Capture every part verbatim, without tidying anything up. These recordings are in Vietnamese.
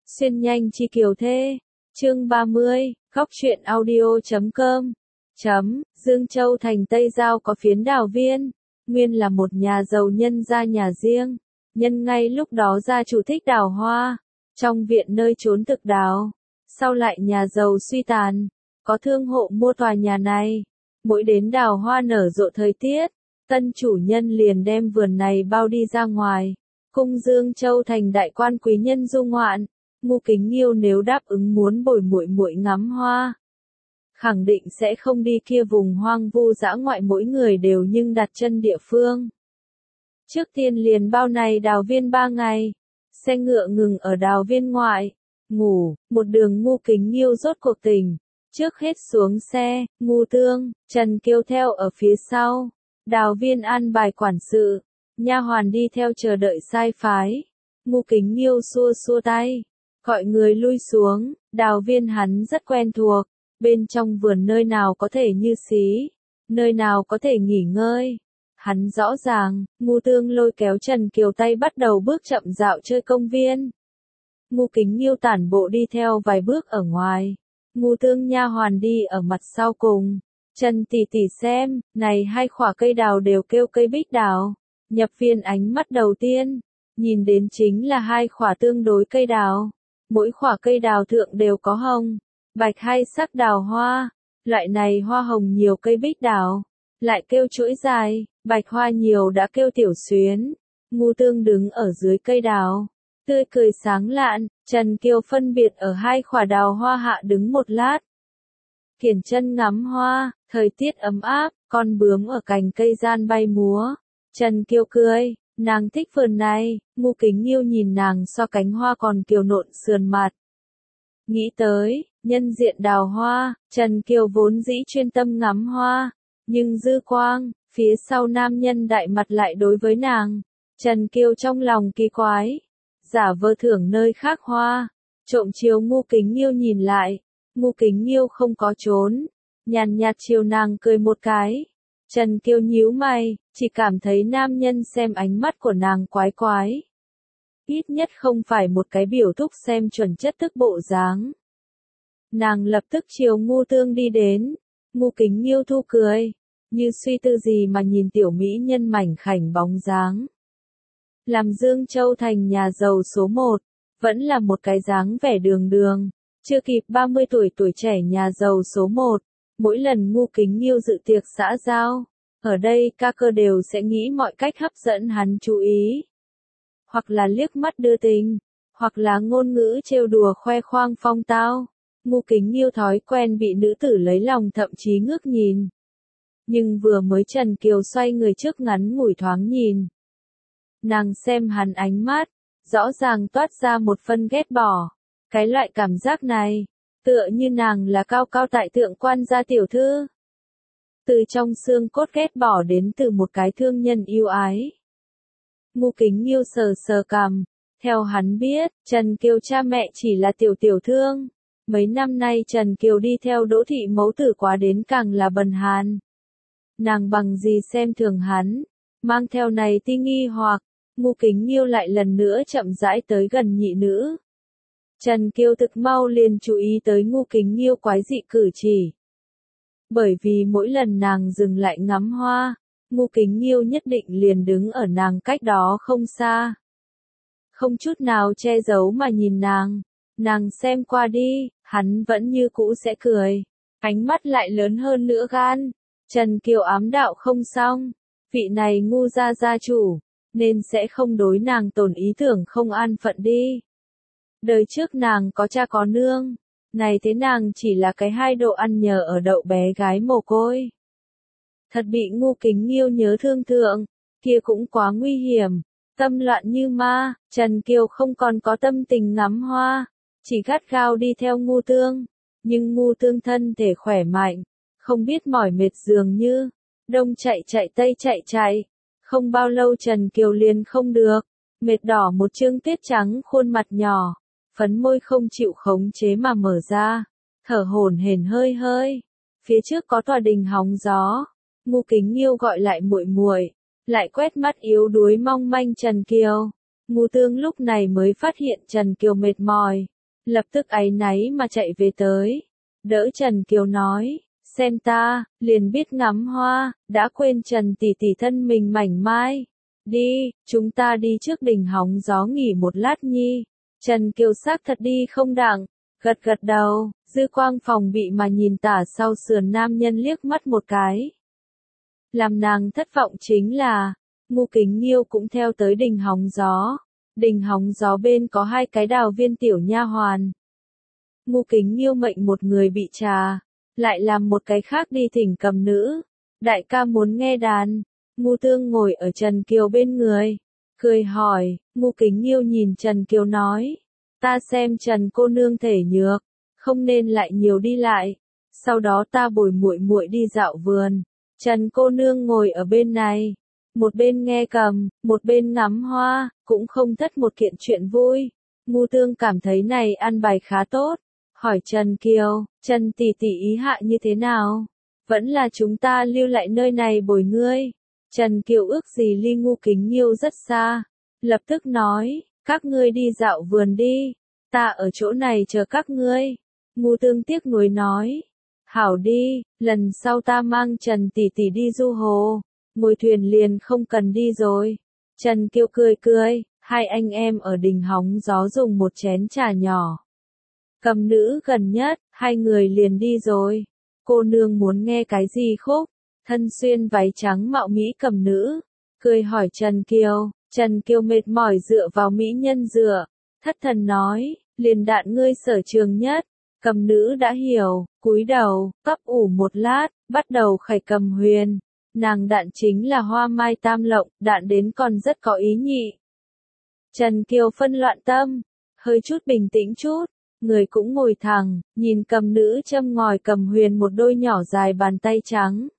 Xuyên nhanh chi kiều thê. Chương ba mươi, góc truyện audio chấm com. Chấm, Dương Châu thành Tây Giao có phiến đào viên, nguyên là một nhà giàu nhân gia nhà riêng, nhân ngay lúc đó gia chủ thích đào hoa, trong viện nơi trốn thực đào, sau lại nhà giàu suy tàn, có thương hộ mua tòa nhà này, mỗi đến đào hoa nở rộ thời tiết, tân chủ nhân liền đem vườn này bao đi ra ngoài, cung Dương Châu thành đại quan quý nhân du ngoạn. Ngô Kính Nghiêu nếu đáp ứng muốn bồi muội muội ngắm hoa, khẳng định sẽ không đi kia vùng hoang vu dã ngoại mỗi người đều nhưng đặt chân địa phương. Trước tiên liền bao này đào viên ba ngày, xe ngựa ngừng ở đào viên ngoại, ngủ, một đường Ngô Kính Nghiêu rốt cuộc tỉnh, trước hết xuống xe, Ngô Tương, Trần Kiều theo ở phía sau, đào viên an bài quản sự, nha hoàn đi theo chờ đợi sai phái, Ngô Kính Nghiêu xua xua tay. Gọi người lui xuống, đào viên hắn rất quen thuộc, bên trong vườn nơi nào có thể như xí, nơi nào có thể nghỉ ngơi. Hắn rõ ràng, Ngô Tương lôi kéo Trần Kiều tay bắt đầu bước chậm dạo chơi công viên. Ngô Kính Nghiêu tản bộ đi theo vài bước ở ngoài, Ngô Tương nha hoàn đi ở mặt sau cùng. Trần tỷ tỷ xem, này hai khỏa cây đào đều kêu cây bích đào, nhập viên ánh mắt đầu tiên, nhìn đến chính là hai khỏa tương đối cây đào. Mỗi khỏa cây đào thượng đều có hồng, bạch hai sắc đào hoa, loại này hoa hồng nhiều cây bích đào, lại kêu chuỗi dài, bạch hoa nhiều đã kêu tiểu xuyến. Ngô Tương đứng ở dưới cây đào, tươi cười sáng lạn, Trần Kiều phân biệt ở hai khỏa đào hoa hạ đứng một lát. Kiển chân ngắm hoa, thời tiết ấm áp, con bướm ở cành cây gian bay múa. Trần Kiều cười. Nàng thích vườn này, Ngô Kính Nghiêu nhìn nàng so cánh hoa còn kiều nộn sườn mặt. Nghĩ tới, nhân diện đào hoa, Trần Kiều vốn dĩ chuyên tâm ngắm hoa, nhưng dư quang, phía sau nam nhân đại mặt lại đối với nàng. Trần Kiều trong lòng kỳ quái, giả vờ thưởng nơi khác hoa, trộm chiều Ngô Kính Nghiêu nhìn lại, Ngô Kính Nghiêu không có trốn, nhàn nhạt chiều nàng cười một cái. Trần Kiều nhíu mày, chỉ cảm thấy nam nhân xem ánh mắt của nàng quái quái. Ít nhất không phải một cái biểu thúc xem chuẩn chất tức bộ dáng. Nàng lập tức chiều Ngô Tương đi đến, Ngô Kính Nghiêu thu cười, như suy tư gì mà nhìn tiểu mỹ nhân mảnh khảnh bóng dáng. Làm Dương Châu thành nhà giàu số một, vẫn là một cái dáng vẻ đường đường, chưa kịp ba mươi tuổi tuổi trẻ nhà giàu số một. Mỗi lần Ngô Kính Nghiêu dự tiệc xã giao, ở đây ca cơ đều sẽ nghĩ mọi cách hấp dẫn hắn chú ý. Hoặc là liếc mắt đưa tình, hoặc là ngôn ngữ trêu đùa khoe khoang phong tao. Ngô Kính Nghiêu thói quen bị nữ tử lấy lòng thậm chí ngước nhìn. Nhưng vừa mới Trần Kiều xoay người trước ngắn ngủi thoáng nhìn. Nàng xem hắn ánh mắt, rõ ràng toát ra một phân ghét bỏ. Cái loại cảm giác này, tựa như nàng là cao cao tại thượng quan gia tiểu thư. Từ trong xương cốt ghét bỏ đến từ một cái thương nhân yêu ái. Ngô Kính Nghiêu sờ sờ cằm, theo hắn biết, Trần Kiều cha mẹ chỉ là tiểu tiểu thương. Mấy năm nay Trần Kiều đi theo Đỗ thị mẫu tử quá đến càng là bần hàn. Nàng bằng gì xem thường hắn, mang theo này ti nghi hoặc, Ngô Kính Nghiêu lại lần nữa chậm rãi tới gần nhị nữ. Trần Kiều thực mau liền chú ý tới Ngô Kính Nghiêu quái dị cử chỉ. Bởi vì mỗi lần nàng dừng lại ngắm hoa, Ngô Kính Nghiêu nhất định liền đứng ở nàng cách đó không xa. Không chút nào che giấu mà nhìn nàng, nàng xem qua đi, hắn vẫn như cũ sẽ cười, ánh mắt lại lớn hơn nữa gan. Trần Kiều ám đạo không xong, vị này Ngô gia gia chủ, nên sẽ không đối nàng tổn ý tưởng không an phận đi. Đời trước nàng có cha có nương, này thế nàng chỉ là cái hai độ ăn nhờ ở đậu bé gái mồ côi. Thật bị Ngô Kính Nghiêu nhớ thương thượng, kia cũng quá nguy hiểm, tâm loạn như ma, Trần Kiều không còn có tâm tình ngắm hoa, chỉ gắt gao đi theo Ngô Tương, nhưng Ngô Tương thân thể khỏe mạnh, không biết mỏi mệt dường như, đông chạy chạy tây chạy chạy, không bao lâu Trần Kiều liền không được, mệt đỏ một trương tuyết trắng khuôn mặt nhỏ. Phấn môi không chịu khống chế mà mở ra, thở hổn hển hơi hơi. Phía trước có tòa đình hóng gió, Ngô Kính Nghiêu gọi lại muội muội, lại quét mắt yếu đuối mong manh Trần Kiều. Ngô Tương lúc này mới phát hiện Trần Kiều mệt mỏi, lập tức áy náy mà chạy về tới. Đỡ Trần Kiều nói, xem ta, liền biết ngắm hoa, đã quên Trần tỷ tỷ thân mình mảnh mai. Đi, chúng ta đi trước đỉnh hóng gió nghỉ một lát nhi. Trần Kiều xác thật đi không đặng, gật gật đầu, dư quang phòng bị mà nhìn tả sau sườn nam nhân liếc mắt một cái. Làm nàng thất vọng chính là, Ngu Kính Nghiêu cũng theo tới đỉnh hóng gió. Đỉnh hóng gió bên có hai cái đào viên tiểu nha hoàn. Ngu Kính Nghiêu mệnh một người bị trà, lại làm một cái khác đi thỉnh cầm nữ. Đại ca muốn nghe đàn. Ngu Tương ngồi ở Trần Kiều bên người, cười hỏi. Ngu Kính Nghiêu nhìn Trần Kiều nói, ta xem Trần cô nương thể nhược, không nên lại nhiều đi lại. Sau đó ta bồi muội muội đi dạo vườn. Trần cô nương ngồi ở bên này, một bên nghe cầm, một bên ngắm hoa, cũng không thất một kiện chuyện vui. Ngu Tương cảm thấy này ăn bài khá tốt, hỏi Trần Kiều, Trần tỷ tỷ ý hạ như thế nào? Vẫn là chúng ta lưu lại nơi này bồi ngươi. Trần Kiều ước gì ly Ngu Kính Nghiêu rất xa, lập tức nói, các ngươi đi dạo vườn đi, ta ở chỗ này chờ các ngươi. Ngu Tương tiếc nuối nói, hảo đi, lần sau ta mang Trần tỷ tỷ đi du hồ, ngồi thuyền liền không cần đi rồi. Trần Kiều cười cười, hai anh em ở đỉnh hóng gió dùng một chén trà nhỏ. Cầm nữ gần nhất, hai người liền đi rồi. Cô nương muốn nghe cái gì khúc? Thân xuyên váy trắng mạo mỹ cầm nữ, cười hỏi Trần Kiều. Trần Kiều mệt mỏi dựa vào mỹ nhân dựa, thất thần nói, liền đạn ngươi sở trường nhất. Cầm nữ đã hiểu, cúi đầu, cắp ủ một lát, bắt đầu khải cầm huyền. Nàng đạn chính là hoa mai tam lộng, đạn đến còn rất có ý nhị. Trần Kiều phân loạn tâm, hơi chút bình tĩnh chút, người cũng ngồi thẳng, nhìn cầm nữ châm ngòi cầm huyền một đôi nhỏ dài bàn tay trắng.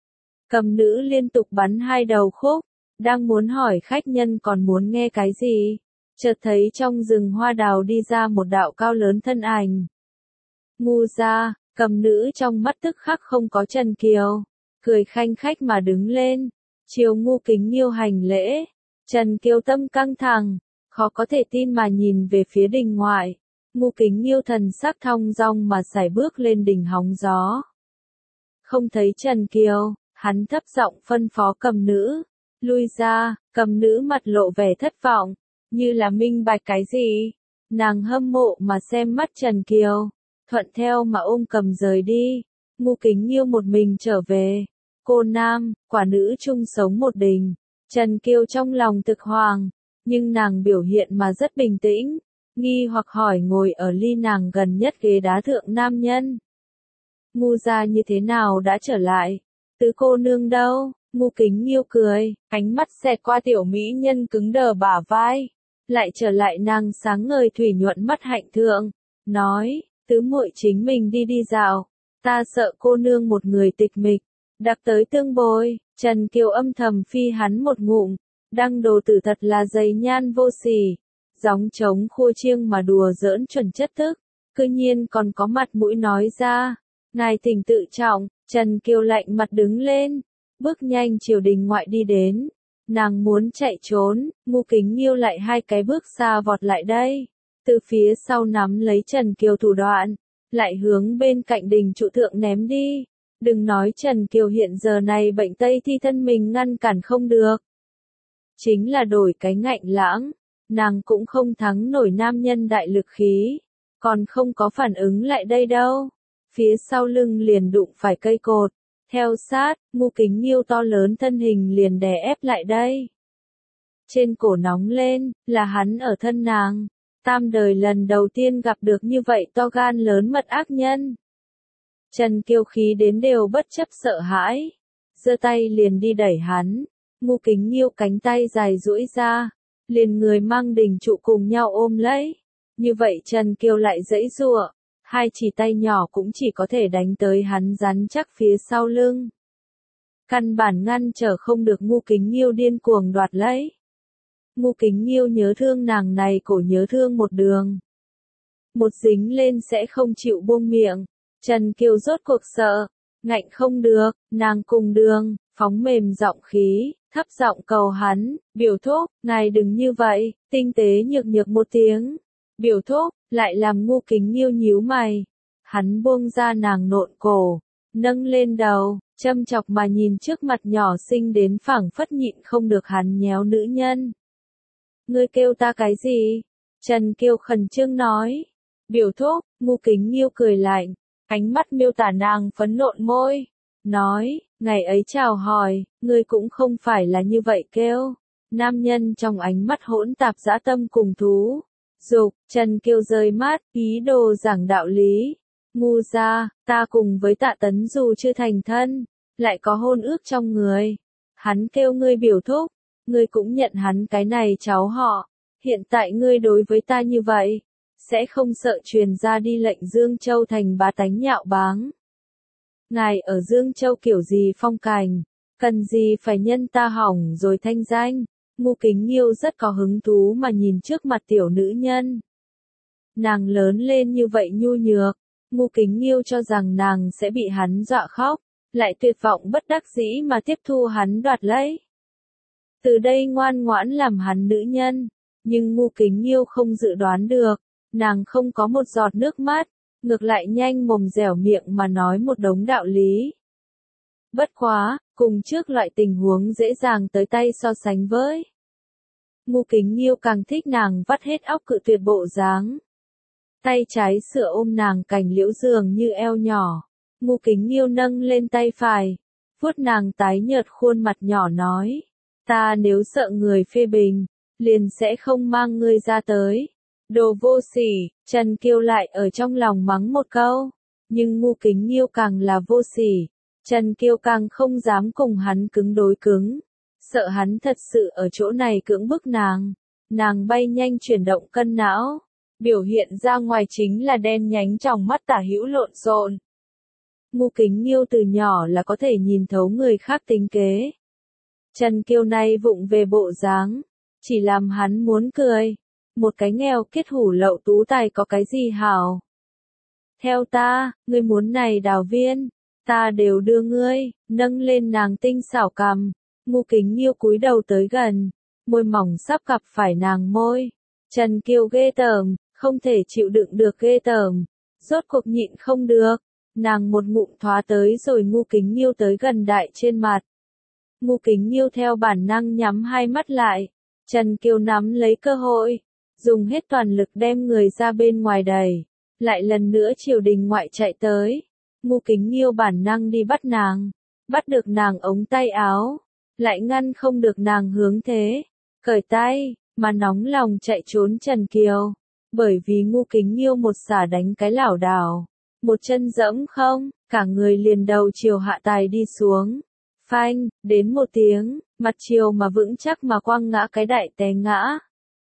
Cầm nữ liên tục bắn hai đầu khúc, đang muốn hỏi khách nhân còn muốn nghe cái gì, chợt thấy trong rừng hoa đào đi ra một đạo cao lớn thân ảnh. Ngu ra, cầm nữ trong mắt tức khắc không có Trần Kiều, cười khanh khách mà đứng lên, chiều Ngu Kính Nghiêu hành lễ. Trần Kiều tâm căng thẳng, khó có thể tin mà nhìn về phía đình ngoại. Ngu Kính Nghiêu thần sắc thong dong mà sải bước lên đỉnh hóng gió. Không thấy Trần Kiều, hắn thấp giọng phân phó cầm nữ, lui ra. Cầm nữ mặt lộ vẻ thất vọng, như là minh bạch cái gì. Nàng hâm mộ mà xem mắt Trần Kiều, thuận theo mà ôm cầm rời đi. Ngu Kính Nghiêu một mình trở về. Cô nam, quả nữ chung sống một đình. Trần Kiều trong lòng thực hoàng, nhưng nàng biểu hiện mà rất bình tĩnh, nghi hoặc hỏi ngồi ở ly nàng gần nhất ghế đá thượng nam nhân. Ngu gia như thế nào đã trở lại? Tứ cô nương đâu? Ngu Kính Nghiêu cười, ánh mắt xẹt qua tiểu mỹ nhân cứng đờ bả vai, lại trở lại nàng sáng ngời thủy nhuận mắt hạnh thượng, nói, tứ muội chính mình đi đi dạo, ta sợ cô nương một người tịch mịch, đặc tới tương bồi. Trần Kiều âm thầm phi hắn một ngụm, đăng đồ tử thật là dày nhan vô sỉ, gióng trống khua chiêng mà đùa giỡn chuẩn chất thức, cư nhiên còn có mặt mũi nói ra, ngài thỉnh tự trọng. Trần Kiều lạnh mặt đứng lên, bước nhanh chiều đình ngoại đi đến, nàng muốn chạy trốn, Ngu Kính Nghiêu lại hai cái bước xa vọt lại đây, từ phía sau nắm lấy Trần Kiều thủ đoạn, lại hướng bên cạnh đình trụ thượng ném đi. Đừng nói Trần Kiều hiện giờ này bệnh tây thi thân mình ngăn cản không được. Chính là đổi cái ngạnh lãng, nàng cũng không thắng nổi nam nhân đại lực khí, còn không có phản ứng lại đây đâu. Phía sau lưng liền đụng phải cây cột, theo sát, Ngu Kính Nghiêu to lớn thân hình liền đè ép lại đây. Trên cổ nóng lên, là hắn ở thân nàng, tam đời lần đầu tiên gặp được như vậy to gan lớn mật ác nhân. Trần Kiều khí đến đều bất chấp sợ hãi, giơ tay liền đi đẩy hắn. Ngu Kính Nghiêu cánh tay dài duỗi ra, liền người mang đình trụ cùng nhau ôm lấy. Như vậy Trần Kiều lại giãy giụa, hai chỉ tay nhỏ cũng chỉ có thể đánh tới hắn rắn chắc phía sau lưng. Căn bản ngăn trở không được Ngu Kính Nghiêu điên cuồng đoạt lấy. Ngu Kính Nghiêu nhớ thương nàng này cổ nhớ thương một đường. Một dính lên sẽ không chịu buông miệng. Trần Kiều rốt cuộc sợ, ngạnh không được, nàng cùng đường, phóng mềm giọng khí, thấp giọng cầu hắn, biểu thúc, ngài đừng như vậy, tinh tế nhược nhược một tiếng. Biểu thúc, lại làm Ngô Kính Nghiêu nhíu mày. Hắn buông ra nàng nộn cổ, nâng lên đầu, châm chọc mà nhìn trước mặt nhỏ xinh đến phảng phất nhịn không được hắn nhéo nữ nhân. Ngươi kêu ta cái gì? Trần Kiều khẩn trương nói. Biểu thúc, Ngô Kính Nghiêu cười lạnh, ánh mắt miêu tả nàng phấn nộn môi, nói, ngày ấy chào hỏi, ngươi cũng không phải là như vậy kêu. Nam nhân trong ánh mắt hỗn tạp dã tâm cùng thú. Dục, Trần Kiều rời mắt, ý đồ giảng đạo lý. Ngu ra, ta cùng với Tạ Tấn dù chưa thành thân, lại có hôn ước trong người. Hắn kêu ngươi biểu thúc, ngươi cũng nhận hắn cái này cháu họ. Hiện tại ngươi đối với ta như vậy, sẽ không sợ truyền ra đi lệnh Dương Châu thành bá tánh nhạo báng. Ngài ở Dương Châu kiểu gì phong cảnh, cần gì phải nhân ta hỏng rồi thanh danh. Ngô Kính Nghiêu rất có hứng thú mà nhìn trước mặt tiểu nữ nhân. Nàng lớn lên như vậy nhu nhược, Ngô Kính Nghiêu cho rằng nàng sẽ bị hắn dọa khóc, lại tuyệt vọng bất đắc dĩ mà tiếp thu hắn đoạt lấy. Từ đây ngoan ngoãn làm hắn nữ nhân, nhưng Ngô Kính Nghiêu không dự đoán được, nàng không có một giọt nước mắt, ngược lại nhanh mồm dẻo miệng mà nói một đống đạo lý. Bất quá, cùng trước loại tình huống dễ dàng tới tay so sánh với. Ngô Kính Nghiêu càng thích nàng vắt hết óc cự tuyệt bộ dáng. Tay trái sửa ôm nàng cành liễu dường như eo nhỏ. Ngô Kính Nghiêu nâng lên tay phải, vuốt nàng tái nhợt khuôn mặt nhỏ nói. Ta nếu sợ người phê bình, liền sẽ không mang ngươi ra tới. Đồ vô sỉ, Trần Kiều lại ở trong lòng mắng một câu. Nhưng Ngô Kính Nghiêu càng là vô sỉ. Trần Kiều càng không dám cùng hắn cứng đối cứng. Sợ hắn thật sự ở chỗ này cưỡng bức nàng. Nàng bay nhanh chuyển động cân não. Biểu hiện ra ngoài chính là đen nhánh trong mắt tả hữu lộn xộn. Ngô Kính Nghiêu từ nhỏ là có thể nhìn thấu người khác tính kế. Trần Kiều này vụng về bộ dáng, chỉ làm hắn muốn cười. Một cái nghèo kết hủ lậu tú tài có cái gì hảo. Theo ta, ngươi muốn này đào viên, ta đều đưa ngươi, nâng lên nàng tinh xảo cằm. Ngô Kính Nghiêu cúi đầu tới gần, môi mỏng sắp gặp phải nàng môi. Trần Kiều ghê tởm, không thể chịu đựng được ghê tởm, rốt cuộc nhịn không được, nàng một ngụm thoá tới rồi Ngô Kính Nghiêu tới gần đại trên mặt. Ngô Kính Nghiêu theo bản năng nhắm hai mắt lại, Trần Kiều nắm lấy cơ hội, dùng hết toàn lực đem người ra bên ngoài đẩy, lại lần nữa triều đình ngoại chạy tới. Ngô Kính Nghiêu bản năng đi bắt nàng, bắt được nàng ống tay áo, lại ngăn không được nàng hướng thế, cởi tay, mà nóng lòng chạy trốn Trần Kiều, bởi vì Ngô Kính Nghiêu một xả đánh cái lảo đảo, một chân dẫm không, cả người liền đầu chiều hạ tài đi xuống, phanh, đến một tiếng, mặt chiều mà vững chắc mà quăng ngã cái đại té ngã.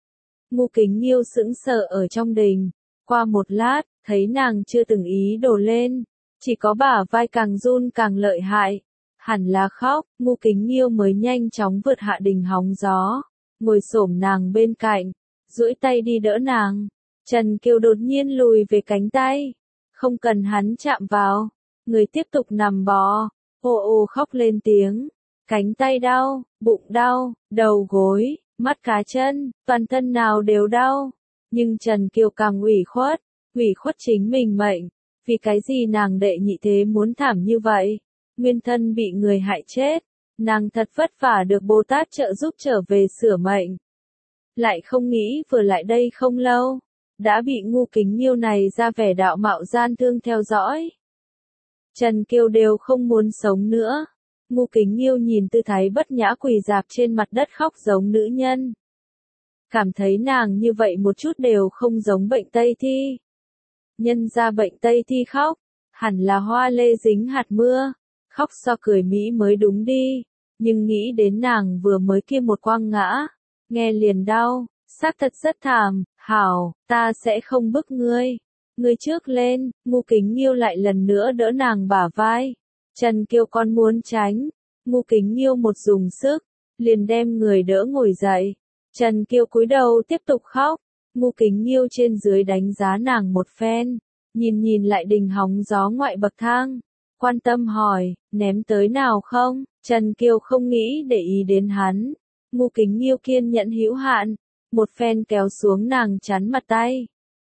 Ngô Kính Nghiêu sững sờ ở trong đình, qua một lát, thấy nàng chưa từng ý đổ lên, chỉ có bả vai càng run càng lợi hại, hẳn là khóc. Ngô Kính Nghiêu mới nhanh chóng vượt hạ đình hóng gió, ngồi xổm nàng bên cạnh, duỗi tay đi đỡ nàng. Trần Kiều đột nhiên lùi về cánh tay, không cần hắn chạm vào, người tiếp tục nằm bò, ô ô khóc lên tiếng, cánh tay đau, bụng đau, đầu gối, mắt cá chân, toàn thân nào đều đau. Nhưng Trần Kiều càng ủy khuất, ủy khuất chính mình mệnh, vì cái gì nàng đệ nhị thế muốn thảm như vậy, nguyên thân bị người hại chết, nàng thật vất vả được Bồ Tát trợ giúp trở về sửa mệnh. Lại không nghĩ vừa lại đây không lâu, đã bị Ngô Kính Nghiêu này ra vẻ đạo mạo gian thương theo dõi. Trần Kiều đều không muốn sống nữa. Ngô Kính Nghiêu nhìn tư thái bất nhã quỳ dạp trên mặt đất khóc giống nữ nhân. Cảm thấy nàng như vậy một chút đều không giống bệnh Tây Thi. Nhân ra bệnh Tây Thi khóc, hẳn là hoa lê dính hạt mưa, khóc so cười mỹ mới đúng đi, nhưng nghĩ đến nàng vừa mới kia một quăng ngã, nghe liền đau, xác thật rất thảm. Hảo, ta sẽ không bức ngươi. Ngươi trước lên. Ngô Kính Nghiêu lại lần nữa đỡ nàng bả vai. Trần Kiều con muốn tránh. Ngô Kính Nghiêu một dùng sức, liền đem người đỡ ngồi dậy. Trần Kiều cúi đầu tiếp tục khóc. Ngô Kính Nghiêu trên dưới đánh giá nàng một phen, nhìn nhìn lại đình hóng gió ngoại bậc thang, quan tâm hỏi, ném tới nào không? Trần Kiều không nghĩ để ý đến hắn. Ngô Kính Nghiêu kiên nhẫn hữu hạn, một phen kéo xuống nàng chắn mặt tay.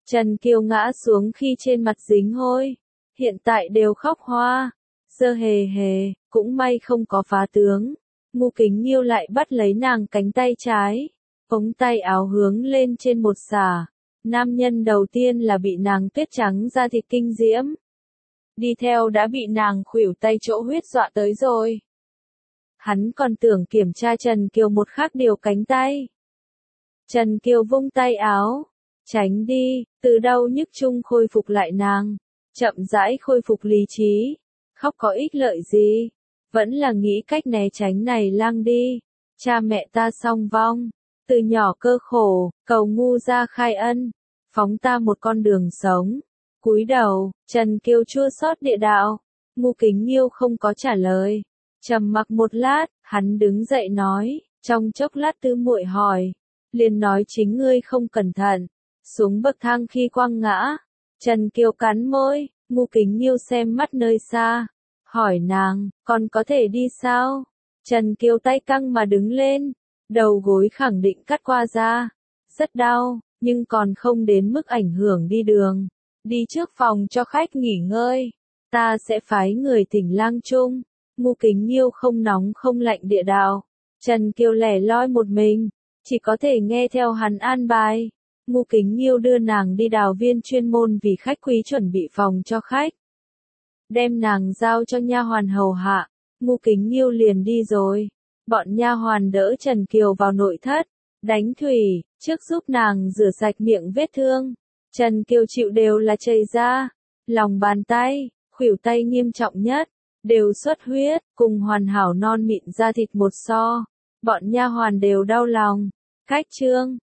Trần Kiều ngã xuống khi trên mặt dính hôi. Hiện tại đều khóc hoa. Dơ hề hề, cũng may không có phá tướng. Ngô Kính Nhiêu lại bắt lấy nàng cánh tay trái. Ống tay áo hướng lên trên một xả. Nam nhân đầu tiên là bị nàng tuyết trắng da thịt kinh diễm. Đi theo đã bị nàng khuỷu tay chỗ huyết dọa tới rồi. Hắn còn tưởng kiểm tra Trần Kiều một khắc điều cánh tay. Trần Kiều vung tay áo. Tránh đi, từ đau nhức chung khôi phục lại nàng. Chậm rãi khôi phục lý trí. Khóc có ích lợi gì? Vẫn là nghĩ cách né tránh này lang đi. Cha mẹ ta song vong. Từ nhỏ cơ khổ, cầu ngu ra khai ân. Phóng ta một con đường sống. Cúi đầu, Trần Kiều chua xót địa đạo. Ngô Kính Nhiêu không có trả lời. Trầm mặc một lát, hắn đứng dậy nói. Trong chốc lát Tư Muội hỏi. Liền nói chính ngươi không cẩn thận. Xuống bậc thang khi quăng ngã. Trần Kiều cắn môi. Ngô Kính Nhiêu xem mắt nơi xa. Hỏi nàng, còn có thể đi sao? Trần Kiều tay căng mà đứng lên. Đầu gối khẳng định cắt qua da. Rất đau, nhưng còn không đến mức ảnh hưởng đi đường. Đi trước phòng cho khách nghỉ ngơi. Ta sẽ phái người tỉnh lang trung. Ngô Kính Nhiêu không nóng không lạnh địa đạo. Trần Kiều lẻ loi một mình. Chỉ có thể nghe theo hắn an bài. Ngô Kính Nhiêu đưa nàng đi đào viên chuyên môn vì khách quý chuẩn bị phòng cho khách. Đem nàng giao cho nha hoàn hầu hạ. Ngô Kính Nhiêu liền đi rồi. Bọn nha hoàn đỡ Trần Kiều vào nội thất. Đánh thủy, trước giúp nàng rửa sạch miệng vết thương. Trần Kiều chịu đều là chảy ra. Lòng bàn tay, khuỷu tay nghiêm trọng nhất. Đều xuất huyết, cùng hoàn hảo non mịn da thịt một so. Bọn nha hoàn đều đau lòng. Khách trương,